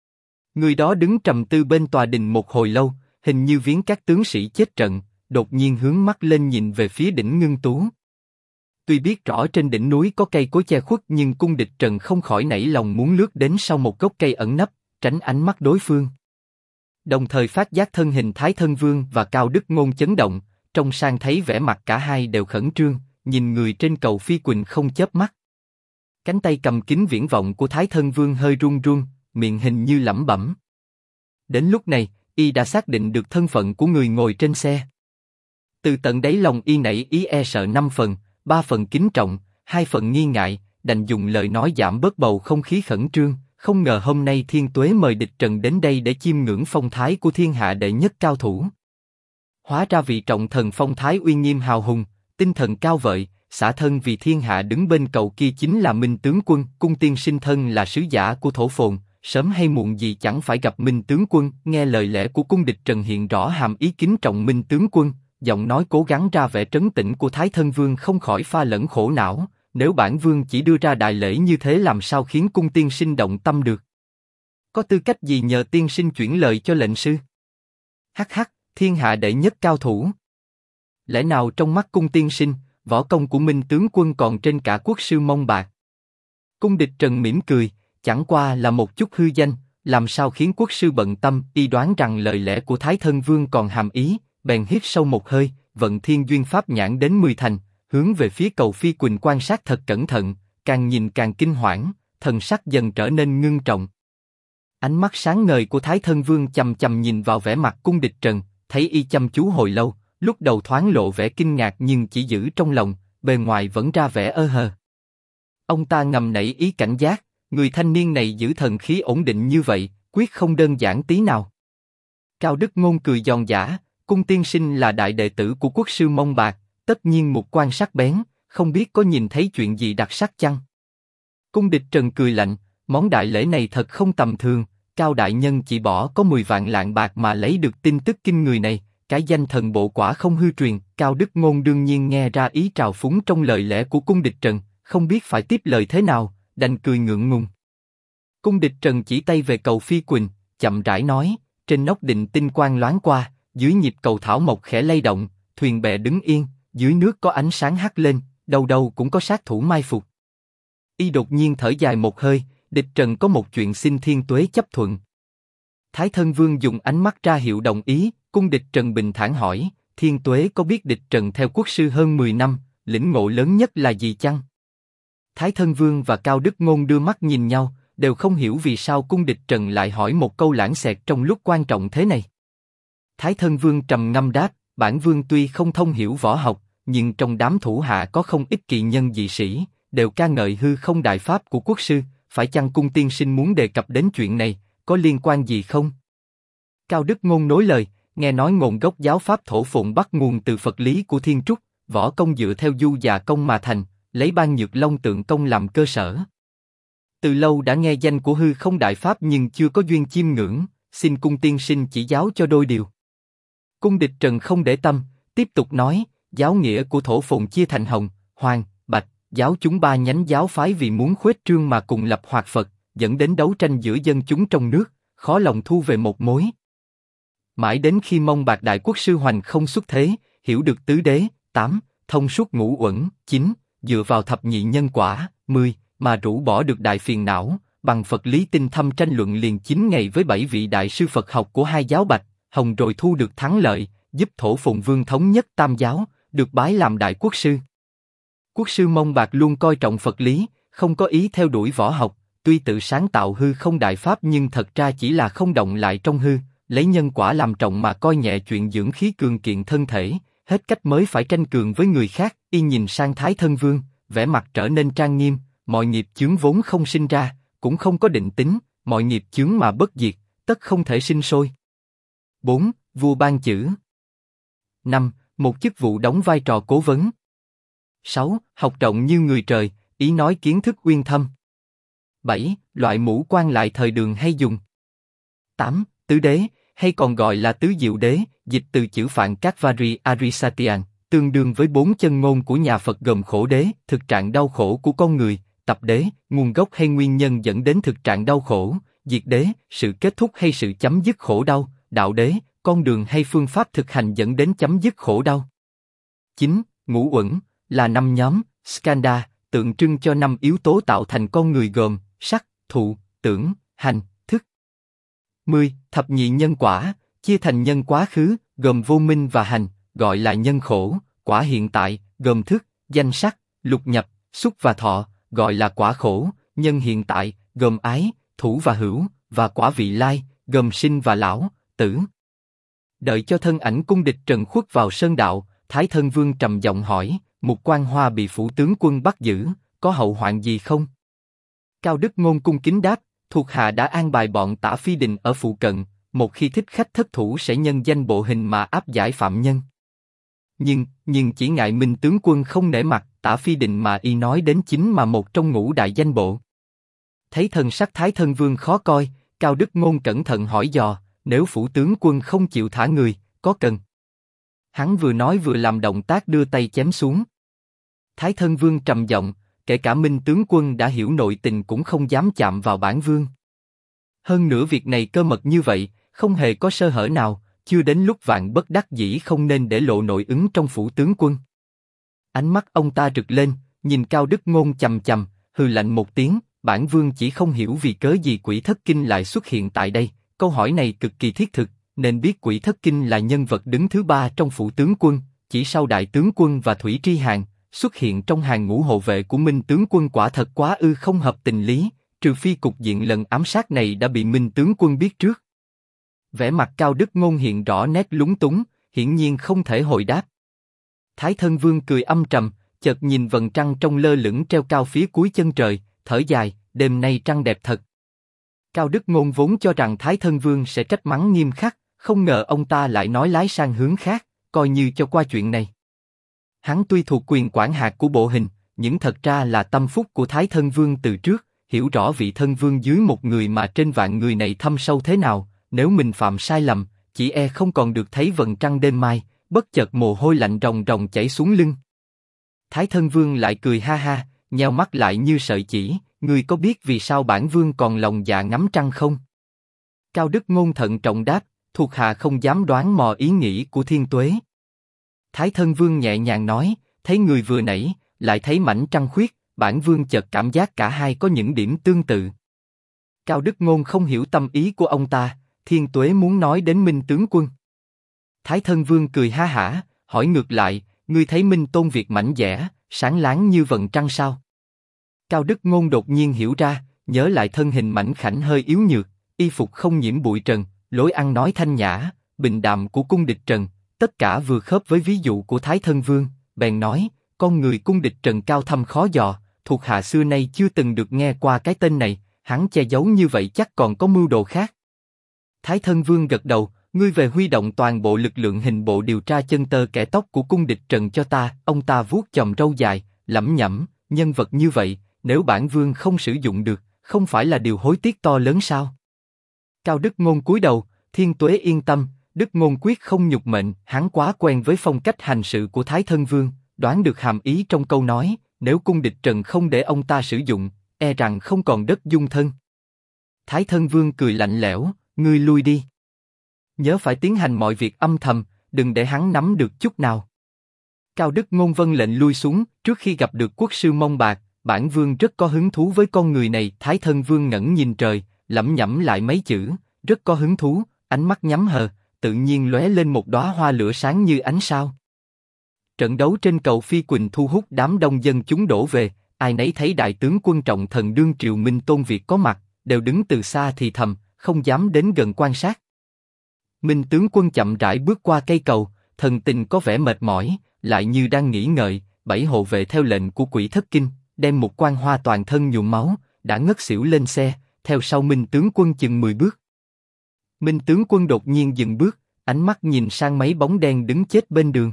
[SPEAKER 1] Người đó đứng trầm tư bên tòa đình một hồi lâu, hình như viếng các tướng sĩ chết trận, đột nhiên hướng mắt lên nhìn về phía đỉnh Ngưng Tú. Tuy biết rõ trên đỉnh núi có cây cối che khuất nhưng Cung Địch Trần không khỏi nảy lòng muốn lướt đến sau một gốc cây ẩn nấp, tránh ánh mắt đối phương. Đồng thời phát giác thân hình Thái Thân Vương và Cao Đức Ngôn chấn động, trông sang thấy vẻ mặt cả hai đều khẩn trương, nhìn người trên cầu Phi Quỳnh không chớp mắt. Cánh tay cầm kính viễn vọng của Thái Thân Vương hơi run run, miệng hình như lẩm bẩm. Đến lúc này, y đã xác định được thân phận của người ngồi trên xe. Từ tận đáy lòng y nảy ý e sợ 5 phần, 3 phần kính trọng, 2 phần nghi ngại, đành dùng lời nói giảm bớt bầu không khí khẩn trương. Không ngờ hôm nay Thiên Tuế mời Địch Trần đến đây để chiêm ngưỡng phong thái của thiên hạ đệ nhất cao thủ. Hóa ra vị trọng thần phong thái uy nghiêm hào hùng, tinh thần cao vợi, xả thân vì thiên hạ đứng bên cầu kia chính là Minh tướng quân. Cung tiên sinh thân là sứ giả của Thổ Phồn, sớm hay muộn gì chẳng phải gặp Minh tướng quân. Nghe lời lẽ của Cung Địch Trần hiện rõ hàm ý kính trọng Minh tướng quân, giọng nói cố gắng ra vẻ trấn tĩnh của Thái Thân Vương không khỏi pha lẫn khổ não. Nếu bản vương chỉ đưa ra đại lễ như thế làm sao khiến cung tiên sinh động tâm được? Có tư cách gì nhờ tiên sinh chuyển lời cho lệnh sư? Hắc hắc, thiên hạ đệ nhất cao thủ. Lẽ nào trong mắt cung tiên sinh, võ công của Minh tướng quân còn trên cả quốc sư Mông Bạc? Cung Địch Trần mỉm cười, chẳng qua là một chút hư danh, làm sao khiến quốc sư bận tâm? Y đoán rằng lời lẽ của Thái Thân Vương còn hàm ý, bèn hít sâu một hơi, vận Thiên Duyên Pháp nhãn đến 10 thành, hướng về phía cầu Phi Quỳnh quan sát thật cẩn thận, càng nhìn càng kinh hoảng, thần sắc dần trở nên ngưng trọng. Ánh mắt sáng ngời của Thái Thân Vương chằm chằm nhìn vào vẻ mặt Cung Địch Trần, thấy y chăm chú hồi lâu, lúc đầu thoáng lộ vẻ kinh ngạc nhưng chỉ giữ trong lòng, bề ngoài vẫn ra vẻ ơ hờ. Ông ta ngầm nảy ý cảnh giác, người thanh niên này giữ thần khí ổn định như vậy, quyết không đơn giản tí nào. Cao Đức Ngôn cười giòn giã, Cung tiên sinh là đại đệ tử của quốc sư Mông Bạc, tất nhiên mục quan sắc bén, không biết có nhìn thấy chuyện gì đặc sắc chăng? Cung Địch Trần cười lạnh, món đại lễ này thật không tầm thường, Cao đại nhân chỉ bỏ có 10 vạn lạng bạc mà lấy được tin tức kinh người này, cái danh thần bộ quả không hư truyền. Cao Đức Ngôn đương nhiên nghe ra ý trào phúng trong lời lẽ của Cung Địch Trần, không biết phải tiếp lời thế nào, đành cười ngượng ngùng. Cung Địch Trần chỉ tay về cầu Phi Quỳnh, chậm rãi nói, trên nóc định tinh quang loáng qua, dưới nhịp cầu thảo mộc khẽ lay động, thuyền bè đứng yên, dưới nước có ánh sáng hắt lên, đâu đâu cũng có sát thủ mai phục. Y đột nhiên thở dài một hơi, Địch Trần có một chuyện xin Thiên Tuế chấp thuận. Thái Thân Vương dùng ánh mắt ra hiệu đồng ý, Cung Địch Trần bình thản hỏi, Thiên Tuế có biết Địch Trần theo quốc sư hơn 10 năm, lĩnh ngộ lớn nhất là gì chăng? Thái Thân Vương và Cao Đức Ngôn đưa mắt nhìn nhau, đều không hiểu vì sao Cung Địch Trần lại hỏi một câu lãng xẹt trong lúc quan trọng thế này. Thái Thân Vương trầm ngâm đáp, bản vương tuy không thông hiểu võ học, nhưng trong đám thủ hạ có không ít kỳ nhân dị sĩ, đều ca ngợi hư không đại pháp của quốc sư, phải chăng Cung tiên sinh muốn đề cập đến chuyện này, có liên quan gì không? Cao Đức Ngôn nối lời, nghe nói nguồn gốc giáo pháp thổ phụng bắt nguồn từ Phật lý của Thiên Trúc, võ công dựa theo du già công mà thành, lấy Ban Nhược Long tượng công làm cơ sở. Từ lâu đã nghe danh của hư không đại pháp nhưng chưa có duyên chiêm ngưỡng, xin Cung tiên sinh chỉ giáo cho đôi điều. Cung Địch Trần không để tâm, tiếp tục nói, giáo nghĩa của thổ phụng chia thành Hồng, Hoàng, Bạch, giáo chúng ba nhánh giáo phái vì muốn khuếch trương mà cùng lập hoạt Phật, dẫn đến đấu tranh giữa dân chúng trong nước, khó lòng thu về một mối. Mãi đến khi Mông Bạc Đại Quốc sư Hoành không xuất thế, hiểu được tứ đế, 8, thông suốt ngũ uẩn, 9, dựa vào thập nhị nhân quả, 10, mà rũ bỏ được đại phiền não, bằng Phật lý tinh thâm tranh luận liền 9 ngày với 7 vị đại sư Phật học của hai giáo Bạch, Hồng rồi thu được thắng lợi, giúp thổ phụng vương thống nhất tam giáo, được bái làm đại quốc sư. Quốc sư Mông Bạc luôn coi trọng Phật lý, không có ý theo đuổi võ học, tuy tự sáng tạo hư không đại pháp nhưng thật ra chỉ là không động lại trong hư, lấy nhân quả làm trọng mà coi nhẹ chuyện dưỡng khí cường kiện thân thể, hết cách mới phải tranh cường với người khác. Y nhìn sang Thái Thân Vương, vẻ mặt trở nên trang nghiêm, mọi nghiệp chướng vốn không sinh ra, cũng không có định tính, mọi nghiệp chướng mà bất diệt, tất không thể sinh sôi. 4. Vua ban chữ. 5. Một chức vụ đóng vai trò cố vấn. 6. Học rộng như người trời, ý nói kiến thức uyên thâm. 7. Loại mũ quan lại thời Đường hay dùng. 8. Tứ đế, hay còn gọi là tứ diệu đế, dịch từ chữ Phạn Katvari Arisatian, tương đương với 4 chân ngôn của nhà Phật gồm khổ đế, thực trạng đau khổ của con người, tập đế, nguồn gốc hay nguyên nhân dẫn đến thực trạng đau khổ, diệt đế, sự kết thúc hay sự chấm dứt khổ đau, đạo đế, con đường hay phương pháp thực hành dẫn đến chấm dứt khổ đau. 9. Ngũ uẩn, là 5 nhóm, skanda, tượng trưng cho 5 yếu tố tạo thành con người gồm sắc, thụ, tưởng, hành, thức. 10. Thập nhị nhân quả, chia thành nhân quá khứ, gồm vô minh và hành, gọi là nhân khổ, quả hiện tại, gồm thức, danh sắc, lục nhập, xúc và thọ, gọi là quả khổ, nhân hiện tại, gồm ái, thủ và hữu, và quả vị lai, gồm sinh và lão, tử. Đợi cho thân ảnh Cung Địch Trần khuất vào sơn đạo, Thái Thân Vương trầm giọng hỏi, Mục Quan Hoa bị phủ tướng quân bắt giữ, có hậu hoạn gì không? Cao Đức Ngôn cung kính đáp, thuộc hạ đã an bài bọn Tả Phi Đình ở phụ cận, một khi thích khách thất thủ sẽ nhân danh bộ hình mà áp giải phạm nhân. Nhưng chỉ ngại Minh tướng quân không nể mặt, Tả Phi Đình mà y nói đến chính mà một trong ngũ đại danh bộ. Thấy thần sắc Thái Thân Vương khó coi, Cao Đức Ngôn cẩn thận hỏi dò, nếu phủ tướng quân không chịu thả người, có cần? Hắn vừa nói vừa làm động tác đưa tay chém xuống. Thái Thân Vương trầm giọng, kể cả Minh tướng quân đã hiểu nội tình cũng không dám chạm vào bản vương. Hơn nữa việc này cơ mật như vậy, không hề có sơ hở nào, chưa đến lúc vạn bất đắc dĩ không nên để lộ nội ứng trong phủ tướng quân. Ánh mắt ông ta rực lên, nhìn Cao Đức Ngôn chằm chằm, hừ lạnh một tiếng, bản vương chỉ không hiểu vì cớ gì Quỷ Thất Kinh lại xuất hiện tại đây. Câu hỏi này cực kỳ thiết thực, nên biết Quỷ Thất Kinh là nhân vật đứng thứ 3 trong phủ tướng quân, chỉ sau Đại tướng quân và Thủy Tri Hàn, xuất hiện trong hàng ngũ hộ vệ của Minh tướng quân quả thật quá ư không hợp tình lý, trừ phi cục diện lần ám sát này đã bị Minh tướng quân biết trước. Vẻ mặt Cao Đức Ngôn hiện rõ nét lúng túng, hiển nhiên không thể hồi đáp. Thái Thân Vương cười âm trầm, chợt nhìn vầng trăng trong lơ lửng treo cao phía cuối chân trời, thở dài, đêm nay trăng đẹp thật. Cao Đức Ngôn vốn cho rằng Thái Thân Vương sẽ trách mắng nghiêm khắc, không ngờ ông ta lại nói lái sang hướng khác, coi như cho qua chuyện này. Hắn tuy thuộc quyền quản hạt của bộ hình, nhưng thật ra là tâm phúc của Thái Thân Vương từ trước, hiểu rõ vị thân vương dưới một người mà trên vạn người này thâm sâu thế nào, nếu mình phạm sai lầm, chỉ e không còn được thấy vầng trăng đêm mai, bất chợt mồ hôi lạnh ròng ròng chảy xuống lưng. Thái Thân Vương lại cười ha ha, nheo mắt lại như sợi chỉ, ngươi có biết vì sao bản vương còn lòng dạ ngắm trăng không? Cao Đức Ngôn thận trọng đáp, thuộc hạ không dám đoán mò ý nghĩ của Thiên Tuế. Thái Thân Vương nhẹ nhàng nói, thấy người vừa nãy, lại thấy mảnh trăng khuyết, bản vương chợt cảm giác cả hai có những điểm tương tự. Cao Đức Ngôn không hiểu tâm ý của ông ta, Thiên Tuế muốn nói đến Minh tướng quân. Thái Thân Vương cười ha hả, hỏi ngược lại, ngươi thấy Minh Tôn Việt mảnh dẻ, sáng láng như vầng trăng sao? Cao Đức Ngôn đột nhiên hiểu ra, nhớ lại thân hình mảnh khảnh hơi yếu nhược, y phục không nhiễm bụi trần, lối ăn nói thanh nhã, bình đạm của cung địch Trần, tất cả vừa khớp với ví dụ của Thái Thân Vương, bèn nói, con người cung địch Trần cao thâm khó dò, thuộc hạ xưa nay chưa từng được nghe qua cái tên này, hắn che giấu như vậy chắc còn có mưu đồ khác. Thái Thân Vương gật đầu, ngươi về huy động toàn bộ lực lượng hình bộ điều tra chân tơ kẻ tóc của cung địch Trần cho ta. Ông ta vuốt chòm râu dài, lẩm nhẩm, nhân vật như vậy, nếu bản vương không sử dụng được, không phải là điều hối tiếc to lớn sao? Cao Đức Ngôn cúi đầu, Thiên Tuế yên tâm, Đức Ngôn quyết không nhục mệnh. Hắn quá quen với phong cách hành sự của Thái Thân Vương, đoán được hàm ý trong câu nói, nếu cung địch Trần không để ông ta sử dụng, e rằng không còn đất dung thân. Thái Thân Vương cười lạnh lẽo, ngươi lui đi. Nhớ phải tiến hành mọi việc âm thầm, đừng để hắn nắm được chút nào. Cao Đức Ngôn vâng lệnh lui xuống, trước khi gặp được quốc sư Mông Bạc, bản vương rất có hứng thú với con người này. Thái Thân Vương ngẩng nhìn trời, lẩm nhẩm lại mấy chữ, rất có hứng thú, ánh mắt nhắm hờ, tự nhiên lóe lên một đóa hoa lửa sáng như ánh sao. Trận đấu trên cầu Phi Quỳnh thu hút đám đông dân chúng đổ về, ai nấy thấy đại tướng quân trọng thần đương triều Minh Tôn Việt có mặt, đều đứng từ xa thì thầm, không dám đến gần quan sát. Minh tướng quân chậm rãi bước qua cây cầu, thần tình có vẻ mệt mỏi, lại như đang nghĩ ngợi. 7 hộ vệ theo lệnh của Quỷ Thất Kinh, đem một quan hoa toàn thân nhuộm máu, đã ngất xỉu lên xe, theo sau Minh tướng quân chừng 10 bước. Minh tướng quân đột nhiên dừng bước, ánh mắt nhìn sang mấy bóng đen đứng chết bên đường.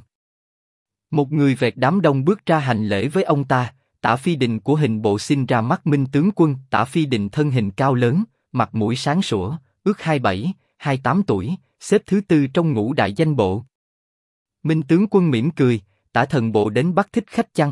[SPEAKER 1] Một người vẹt đám đông bước ra hành lễ với ông ta. Tả Phi Đình của hình bộ xin ra mắt Minh tướng quân. Tả Phi Đình thân hình cao lớn, mặt mũi sáng sủa, ước 27, 28 tuổi, xếp thứ 4 trong ngũ đại danh bộ. Minh tướng quân mỉm cười, Tả thần bộ đến bắt thích khách chăng?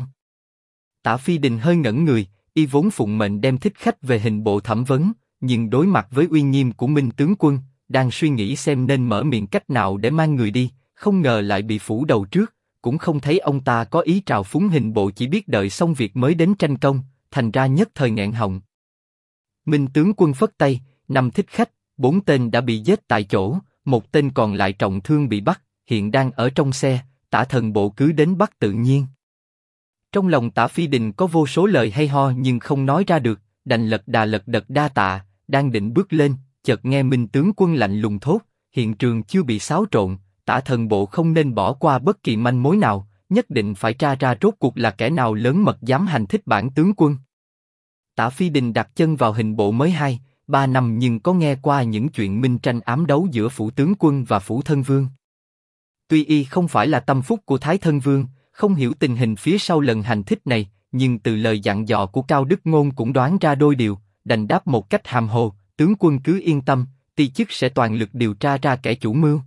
[SPEAKER 1] Tả Phi Đình hơi ngẩn người, y vốn phụng mệnh đem thích khách về hình bộ thẩm vấn, nhưng đối mặt với uy nghiêm của Minh tướng quân, đang suy nghĩ xem nên mở miệng cách nào để mang người đi, không ngờ lại bị phủ đầu trước, cũng không thấy ông ta có ý trào phúng hình bộ, chỉ biết đợi xong việc mới đến tranh công, thành ra nhất thời nghẹn họng. Minh tướng quân phất tay, 5 thích khách, 4 tên đã bị giết tại chỗ, 1 tên còn lại trọng thương bị bắt, hiện đang ở trong xe. Tả thần bộ cứ đến bắt tự nhiên. Trong lòng Tả Phi Đình có vô số lời hay ho nhưng không nói ra được, đành lật đật đa tạ, đang định bước lên, chợt nghe Minh tướng quân lạnh lùng thốt, hiện trường chưa bị xáo trộn, Tả thần bộ không nên bỏ qua bất kỳ manh mối nào, nhất định phải tra ra rốt cuộc là kẻ nào lớn mật dám hành thích bản tướng quân. Tả Phi Đình đặt chân vào hình bộ mới 2-3 năm nhưng có nghe qua những chuyện minh tranh ám đấu giữa phủ tướng quân và phủ thân vương. Tuy y không phải là tâm phúc của Thái Thân Vương, không hiểu tình hình phía sau lần hành thích này, nhưng từ lời dặn dò của Cao Đức Ngôn cũng đoán ra đôi điều, đành đáp một cách hàm hồ, tướng quân cứ yên tâm, ti chức sẽ toàn lực điều tra ra kẻ chủ mưu.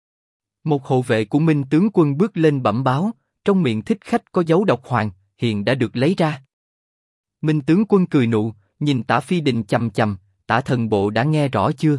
[SPEAKER 1] Một hộ vệ của Minh tướng quân bước lên bẩm báo, trong miệng thích khách có dấu độc hoàng, hiện đã được lấy ra. Minh tướng quân cười nụ, nhìn Tả Phi Đình chằm chằm, Tả thần bộ đã nghe rõ chưa?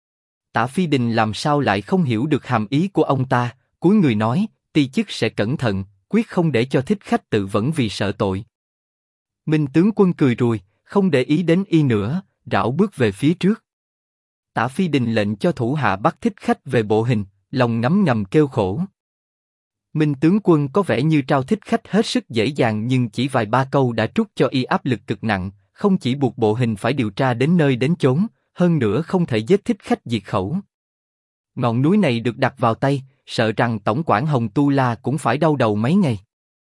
[SPEAKER 1] Tả Phi Đình làm sao lại không hiểu được hàm ý của ông ta, cúi người nói, ti chức sẽ cẩn thận, quyết không để cho thích khách tự vẫn vì sợ tội. Minh tướng quân cười rùi, không để ý đến y nữa, rảo bước về phía trước. Tả Phi Đình lệnh cho thủ hạ bắt thích khách về bộ hình, lòng ngấm ngầm kêu khổ. Minh tướng quân có vẻ như trao thích khách hết sức dễ dàng, nhưng chỉ vài ba câu đã trút cho y áp lực cực nặng, không chỉ buộc bộ hình phải điều tra đến nơi đến chốn, hơn nữa không thể giết thích khách diệt khẩu. Ngọn núi này được đặt vào tay, sợ rằng tổng quản Hồng Tu La cũng phải đau đầu mấy ngày.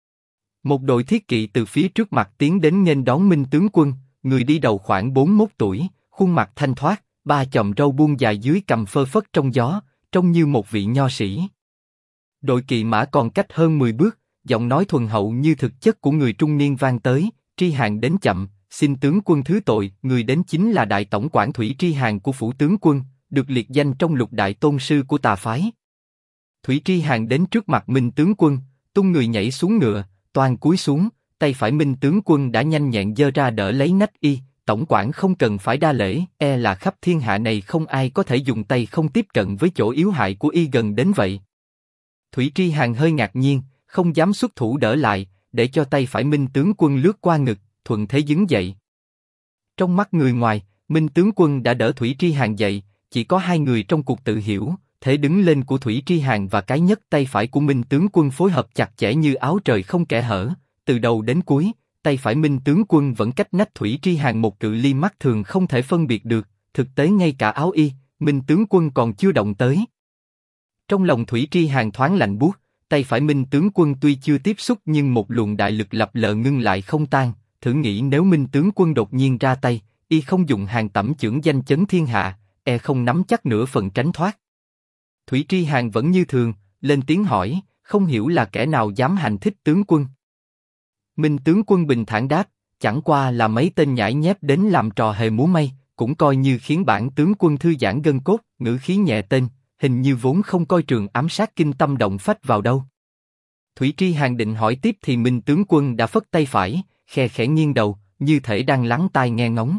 [SPEAKER 1] Một đội thiết kỵ từ phía trước mặt tiến đến nghênh đón Minh tướng quân, người đi đầu khoảng 41 tuổi, khuôn mặt thanh thoát, ba chòm râu buông dài dưới cằm phơ phất trong gió, trông như một vị nho sĩ. Đội kỵ mã còn cách hơn 10 bước, giọng nói thuần hậu như thực chất của người trung niên vang tới, Tri Hàn đến chậm, xin tướng quân thứ tội, người đến chính là đại tổng quản Thủy Tri Hàn của phủ tướng quân, được liệt danh trong lục đại tôn sư của tà phái. Thủy Tri Hàn đến trước mặt Minh tướng quân, tung người nhảy xuống ngựa, toan cúi xuống, tay phải Minh tướng quân đã nhanh nhẹn giơ ra đỡ lấy nách y, tổng quản không cần phải đa lễ, là khắp thiên hạ này không ai có thể dùng tay không tiếp cận với chỗ yếu hại của y gần đến vậy. Thủy Tri Hàn hơi ngạc nhiên, không dám xuất thủ đỡ lại, để cho tay phải Minh tướng quân lướt qua ngực, thuận thế đứng dậy. Trong mắt người ngoài, Minh tướng quân đã đỡ Thủy Tri Hàn dậy, chỉ có hai người trong cuộc tự hiểu, thế đứng lên của Thủy Tri Hàn và cái nhấc tay phải của Minh tướng quân phối hợp chặt chẽ như áo trời không kẽ hở, từ đầu đến cuối, tay phải Minh tướng quân vẫn cách nách Thủy Tri Hàn một cự ly mắt thường không thể phân biệt được, thực tế ngay cả áo y, Minh tướng quân còn chưa động tới. Trong lòng Thủy Tri Hàn thoáng lạnh buốt, tay phải Minh tướng quân tuy chưa tiếp xúc nhưng một luồng đại lực lập lờ ngưng lại không tan, thử nghĩ nếu Minh tướng quân đột nhiên ra tay, y không dùng Hàn Tẩm chưởng danh chấn thiên hạ, không nắm chắc nửa phần tránh thoát. Thủy Tri Hàn vẫn như thường, lên tiếng hỏi, không hiểu là kẻ nào dám hành thích tướng quân. Minh tướng quân bình thản đáp, chẳng qua là mấy tên nhãi nhép đến làm trò hề múa may, cũng coi như khiến bản tướng quân thư giãn gân cốt, ngữ khí nhẹ tên, hình như vốn không coi trường ám sát kinh tâm động phách vào đâu. Thủy Tri Hàn định hỏi tiếp thì Minh tướng quân đã phất tay phải, khe khẽ nghiêng đầu, như thể đang lắng tai nghe ngóng.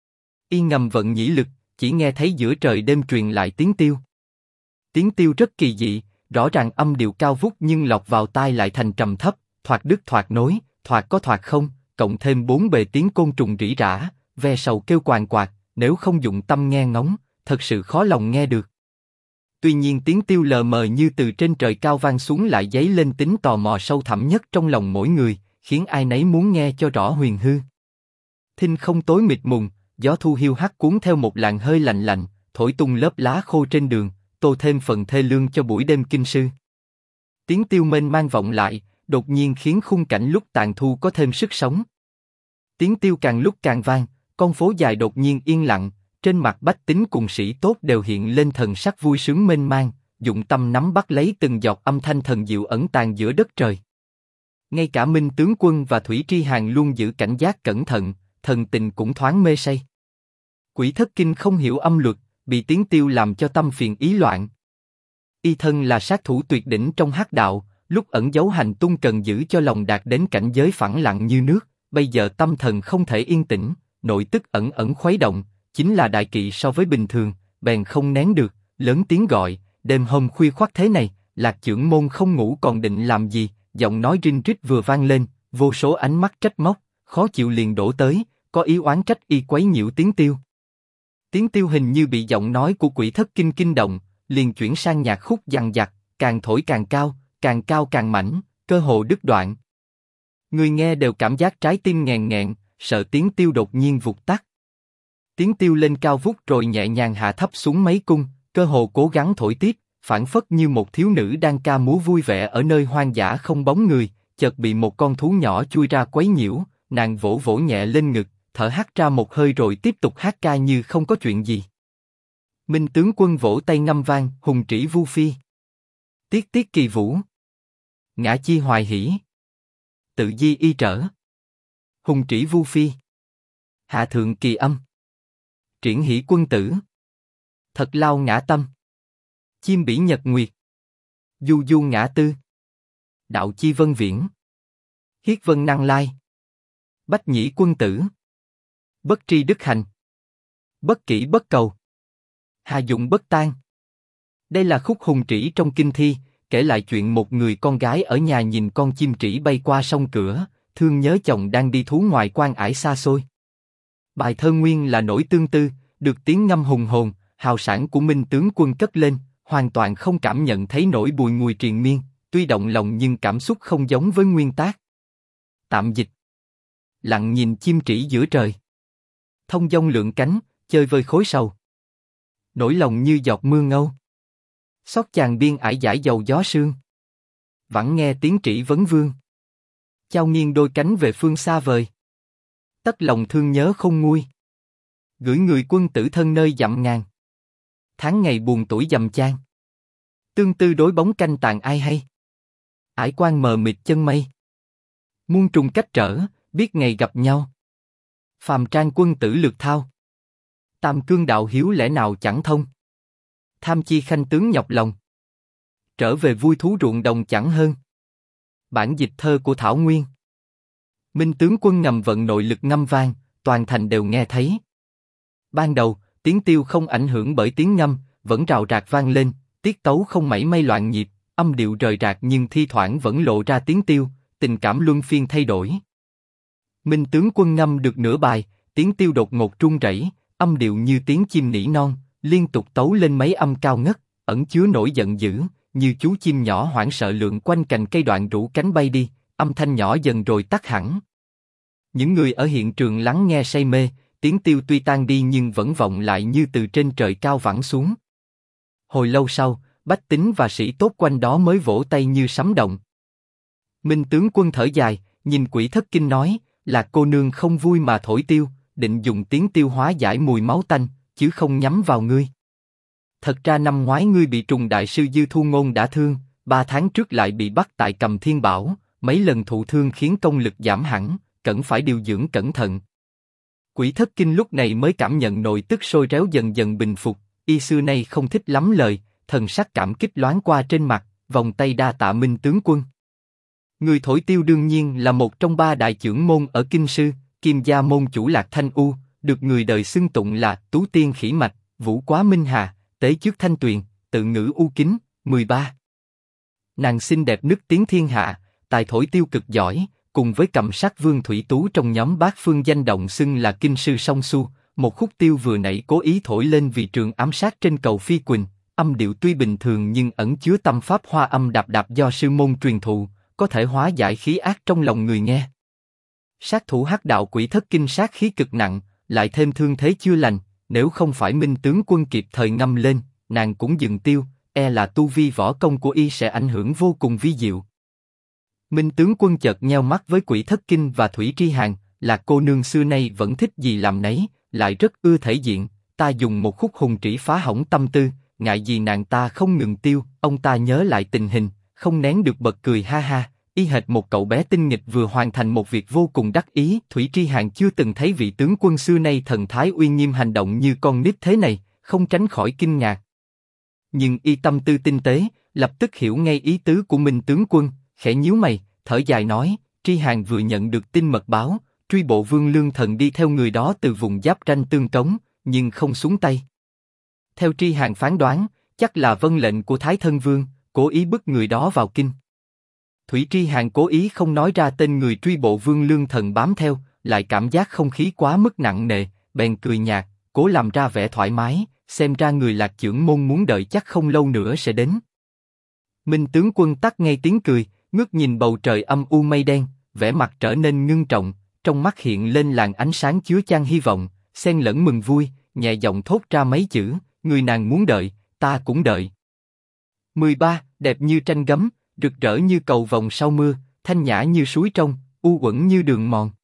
[SPEAKER 1] Y ngầm vận nhĩ lực, chỉ nghe thấy giữa trời đêm truyền lại tiếng tiêu. Tiếng tiêu rất kỳ dị, rõ ràng âm điệu cao vút nhưng lọt vào tai lại thành trầm thấp, thoạt đứt thoạt nối, thoạt có thoạt không, cộng thêm bốn bề tiếng côn trùng rỉ rả, ve sầu kêu quàng quạt, nếu không dụng tâm nghe ngóng, thật sự khó lòng nghe được. Tuy nhiên tiếng tiêu lờ mờ như từ trên trời cao vang xuống lại dấy lên tính tò mò sâu thẳm nhất trong lòng mỗi người, khiến ai nấy muốn nghe cho rõ huyền hư. Thinh không tối mịt mùng, gió thu hiu hắt cuốn theo một làn hơi lạnh lạnh, thổi tung lớp lá khô trên đường, tô thêm phần thê lương cho buổi đêm kinh sư. Tiếng tiêu mênh mang vọng lại, đột nhiên khiến khung cảnh lúc tàn thu có thêm sức sống. Tiếng tiêu càng lúc càng vang, con phố dài đột nhiên yên lặng, trên mặt bách tính cùng sĩ tốt đều hiện lên thần sắc vui sướng mênh mang, dụng tâm nắm bắt lấy từng giọt âm thanh thần diệu ẩn tàng giữa đất trời. Ngay cả Minh tướng quân và Thủy Tri Hàn luôn giữ cảnh giác cẩn thận, thần tình cũng thoáng mê say. Quỷ Thất Kinh không hiểu âm luật, bị tiếng tiêu làm cho tâm phiền ý loạn. Y thân là sát thủ tuyệt đỉnh trong hắc đạo, lúc ẩn giấu hành tung cần giữ cho lòng đạt đến cảnh giới phẳng lặng như nước, bây giờ tâm thần không thể yên tĩnh, nội tức ẩn ẩn khuấy động, chính là đại kỵ so với bình thường, bèn không nén được, lớn tiếng gọi, đêm hôm khuya khoắt thế này, Lạc Chưởng Môn không ngủ còn định làm gì, giọng nói rinh rít vừa vang lên, vô số ánh mắt trách móc, khó chịu liền đổ tới, có ý oán trách y quấy nhiễu tiếng tiêu. Tiếng tiêu hình như bị giọng nói của Quỷ Thất Kinh kinh động, liền chuyển sang nhạc khúc dằng dặc, càng thổi càng cao càng mãnh, cơ hồ đứt đoạn. Người nghe đều cảm giác trái tim nghẹn nghẹn, sợ tiếng tiêu đột nhiên vụt tắt. Tiếng tiêu lên cao vút rồi nhẹ nhàng hạ thấp xuống mấy cung, cơ hồ cố gắng thổi tiếp, phảng phất như một thiếu nữ đang ca múa vui vẻ ở nơi hoang dã không bóng người, chợt bị một con thú nhỏ chui ra quấy nhiễu, nàng vỗ vỗ nhẹ lên ngực, thở hắt ra một hơi rồi tiếp tục hát ca như không có chuyện gì. Minh tướng quân vỗ tay ngâm vang, hùng trĩ vu phi, tiết tiết kỳ vũ, ngã chi hoài hỷ, tự di y trở, hùng trĩ vu phi, hạ thượng kỳ âm, triển hỷ quân tử, thật lao ngã tâm, chim bỉ nhật nguyệt, du du ngã tư, đạo chi vân viễn, hiết vân năng lai, bách nhĩ quân tử, bất tri đức hành, bất kỷ bất cầu, hà dụng bất tan. Đây là khúc hùng trĩ trong kinh thi, kể lại chuyện một người con gái ở nhà nhìn con chim trĩ bay qua sông cửa, thương nhớ chồng đang đi thú ngoài quan ải xa xôi. Bài thơ nguyên là nổi tương tư, được tiếng ngâm hùng hồn, hào sảng của Minh tướng quân cất lên, hoàn toàn không cảm nhận thấy nỗi bùi ngùi triền miên, tuy động lòng nhưng cảm xúc không giống với nguyên tác. Tạm dịch. Lặng nhìn chim trĩ giữa trời. Thông dong lượn cánh, chơi vơi khối sầu. Nỗi lòng như giọt mưa ngâu. Xót chàng biên ải dải dầu gió sương. Vẳng nghe tiếng trĩ vấn vương. Chao nghiêng đôi cánh về phương xa vời. Tất lòng thương nhớ không nguôi. Gửi người quân tử thân nơi dặm ngàn. Tháng ngày buồn tuổi dầm chan. Tương tư đối bóng canh tàn ai hay. Ải quan mờ mịt chân mây. Muôn trùng cách trở, biết ngày gặp nhau. Phàm trang quân tử lược thao. Tam cương đạo hiếu lẽ nào chẳng thông. Tham chi khanh tướng nhọc lòng. Trở về vui thú ruộng đồng chẳng hơn. Bản dịch thơ của Thảo Nguyên. Minh tướng quân ngầm vận nội lực ngâm vang, toàn thành đều nghe thấy. Ban đầu, tiếng tiêu không ảnh hưởng bởi tiếng ngâm, vẫn rào rạc vang lên, tiết tấu không mảy may loạn nhịp, âm điệu rời rạc nhưng thi thoảng vẫn lộ ra tiếng tiêu, tình cảm luân phiên thay đổi. Minh tướng quân ngâm được nửa bài, tiếng tiêu đột ngột rung rẩy, âm điệu như tiếng chim nỉ non, liên tục tấu lên mấy âm cao ngất, ẩn chứa nỗi giận dữ, như chú chim nhỏ hoảng sợ lượn quanh cành cây đoạn rũ cánh bay đi, âm thanh nhỏ dần rồi tắt hẳn. Những người ở hiện trường lắng nghe say mê, tiếng tiêu tuy tan đi nhưng vẫn vọng lại như từ trên trời cao vẳng xuống. Hồi lâu sau, bách tính và sĩ tốt quanh đó mới vỗ tay như sấm động. Minh tướng quân thở dài, nhìn Quỷ Thất Kinh nói, là cô nương không vui mà thổi tiêu, định dùng tiếng tiêu hóa giải mùi máu tanh, chứ không nhắm vào ngươi. Thật ra năm ngoái ngươi bị trùng đại sư Dư Thu Ngôn đã thương, 3 tháng trước lại bị bắt tại Cầm Thiên Bảo, mấy lần thụ thương khiến công lực giảm hẳn, cần phải điều dưỡng cẩn thận. Quỷ Thất Kinh lúc này mới cảm nhận nội tức sôi réo dần dần bình phục, y xưa nay không thích lắm lời, thần sắc cảm kích loáng qua trên mặt, vòng tay đa tạ Minh tướng quân. Người thổi tiêu đương nhiên là một trong 3 đại chưởng môn ở Kinh Sư, Kim Gia môn chủ Lạc Thanh U, được người đời xưng tụng là Tú Tiên Khỉ Mạch, Vũ Quá Minh Hà, Tế Trước Thanh Tuyền, Tự Ngữ U Kính, 13. Nàng xinh đẹp nức tiếng thiên hạ, tài thổi tiêu cực giỏi, cùng với Cầm Sát Vương Thủy Tú trong nhóm Bát Phương danh động xưng là Kinh Sư Song Su, một khúc tiêu vừa nãy cố ý thổi lên vì trường ám sát trên cầu Phi Quỳnh, âm điệu tuy bình thường nhưng ẩn chứa tâm pháp hoa âm đạp đạp do sư môn truyền thụ, có thể hóa giải khí ác trong lòng người nghe. Sát thủ hắc đạo Quỷ Thất Kinh sát khí cực nặng, lại thêm thương thế chưa lành, nếu không phải Minh tướng quân kịp thời ngâm lên, nàng cũng dừng tiêu, e là tu vi võ công của y sẽ ảnh hưởng vô cùng vi diệu. Minh tướng quân chợt nheo mắt với Quỷ Thất Kinh và Thủy Tri Hàn, là cô nương xưa nay vẫn thích gì làm nấy, lại rất ưa thể diện, ta dùng một khúc hùng trĩ phá hỏng tâm tư, ngại gì nàng ta không ngừng tiêu, ông ta nhớ lại tình hình, không nén được bật cười ha ha, y hệt một cậu bé tinh nghịch vừa hoàn thành một việc vô cùng đắc ý. Thủy Tri Hàn chưa từng thấy vị tướng quân xưa nay thần thái uy nghiêm hành động như con nít thế này, không tránh khỏi kinh ngạc. Nhưng y tâm tư tinh tế, lập tức hiểu ngay ý tứ của Minh tướng quân, khẽ nhíu mày, thở dài nói, Tri Hàn vừa nhận được tin mật báo, truy bộ Vương Lương Thần đi theo người đó từ vùng giáp ranh Tương Cống, nhưng không xuống tay. Theo Tri Hàn phán đoán, chắc là vâng lệnh của Thái Thân Vương, cố ý bức người đó vào kinh. Thủy Tri Hàn cố ý không nói ra tên người truy bộ Vương Lương Thần bám theo, lại cảm giác không khí quá mức nặng nề, bèn cười nhạt, cố làm ra vẻ thoải mái, xem ra người Lạc chưởng môn muốn đợi chắc không lâu nữa sẽ đến. Minh tướng quân tắt ngay tiếng cười, ngước nhìn bầu trời âm u mây đen, vẻ mặt trở nên ngưng trọng, trong mắt hiện lên làn ánh sáng chứa chan hy vọng, xen lẫn mừng vui, nhẹ giọng thốt ra mấy chữ, người nàng muốn đợi, ta cũng đợi. 13. Đẹp như tranh gấm, rực rỡ như cầu vồng sau mưa, thanh nhã như suối trong, u uẩn như đường mòn.